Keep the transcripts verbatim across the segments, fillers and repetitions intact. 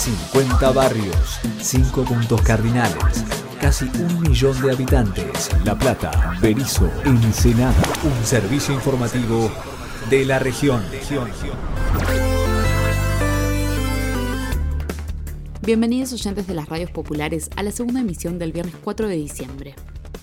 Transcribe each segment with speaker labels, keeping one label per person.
Speaker 1: cincuenta barrios, cinco puntos cardinales, casi un millón de habitantes. La Plata, Berisso, Ensenada. Un servicio informativo de la región.
Speaker 2: Bienvenidos oyentes de las radios populares a la segunda emisión del viernes cuatro de diciembre.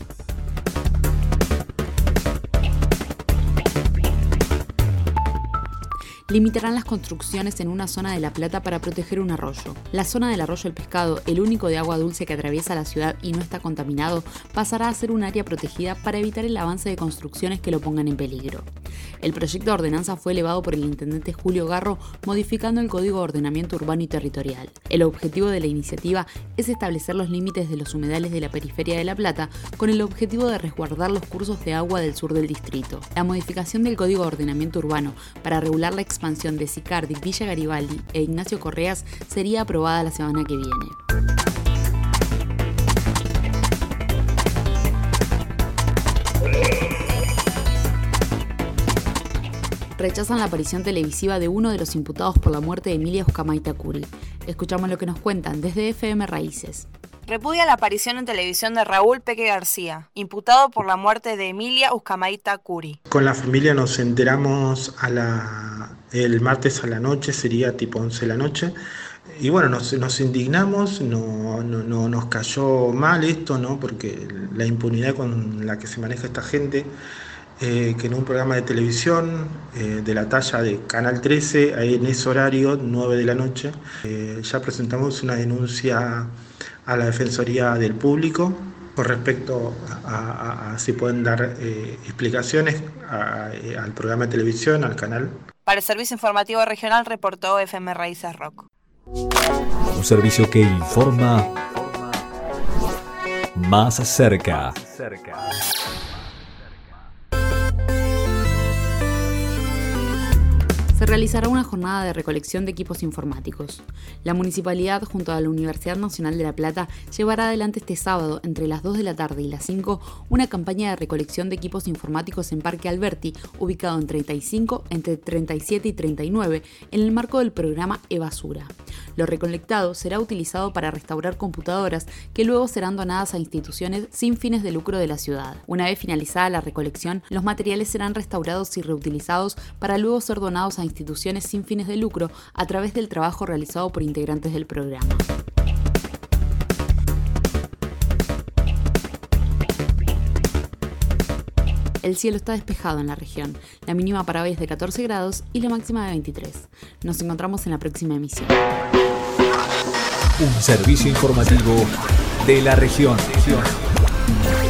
Speaker 2: Limitarán las construcciones en una zona de La Plata para proteger un arroyo. La zona del arroyo El Pescado, el único de agua dulce que atraviesa la ciudad y no está contaminado, pasará a ser un área protegida para evitar el avance de construcciones que lo pongan en peligro. El proyecto de ordenanza fue elevado por el intendente Julio Garro, modificando el Código de Ordenamiento Urbano y Territorial. El objetivo de la iniciativa es establecer los límites de los humedales de la periferia de La Plata con el objetivo de resguardar los cursos de agua del sur del distrito. La modificación del Código de Ordenamiento Urbano para regular la expansión de Sicardi, Villa Garibaldi e Ignacio Correas sería aprobada la semana que viene. Rechazan la aparición televisiva de uno de los imputados por la muerte de Emilia Uzcamaita Curi. Escuchamos lo que nos cuentan desde F M Raíces.
Speaker 3: Repudia la aparición en televisión de Raúl Peque García, imputado por la muerte de Emilia Uzcamaita Curi.
Speaker 4: Con la familia nos enteramos a la, el martes a la noche, sería tipo once de la noche, y bueno, nos, nos indignamos, no, no, no, nos cayó mal esto, ¿no? Porque la impunidad con la que se maneja esta gente, eh, que en un programa de televisión eh, de la talla de Canal trece, ahí en ese horario, nueve de la noche, eh, ya presentamos una denuncia a la Defensoría del Público con respecto a, a, a si pueden dar eh, explicaciones a, a, al programa de televisión, al canal.
Speaker 3: Para el Servicio Informativo Regional reportó F M Raíces Rock.
Speaker 1: Un servicio que informa más cerca.
Speaker 2: Se realizará una jornada de recolección de equipos informáticos. La Municipalidad, junto a la Universidad Nacional de La Plata, llevará adelante este sábado, entre las dos de la tarde y las cinco, una campaña de recolección de equipos informáticos en Parque Alberti, ubicado en treinta y cinco, entre treinta y siete y treinta y nueve, en el marco del programa eBasura. Lo recolectado será utilizado para restaurar computadoras que luego serán donadas a instituciones sin fines de lucro de la ciudad. Una vez finalizada la recolección, los materiales serán restaurados y reutilizados para luego ser donados a instituciones sin fines de lucro a través del trabajo realizado por integrantes del programa. El cielo está despejado en la región. La mínima para hoy es de catorce grados y la máxima de veintitrés. Nos encontramos en la próxima emisión.
Speaker 1: Un servicio informativo de la región.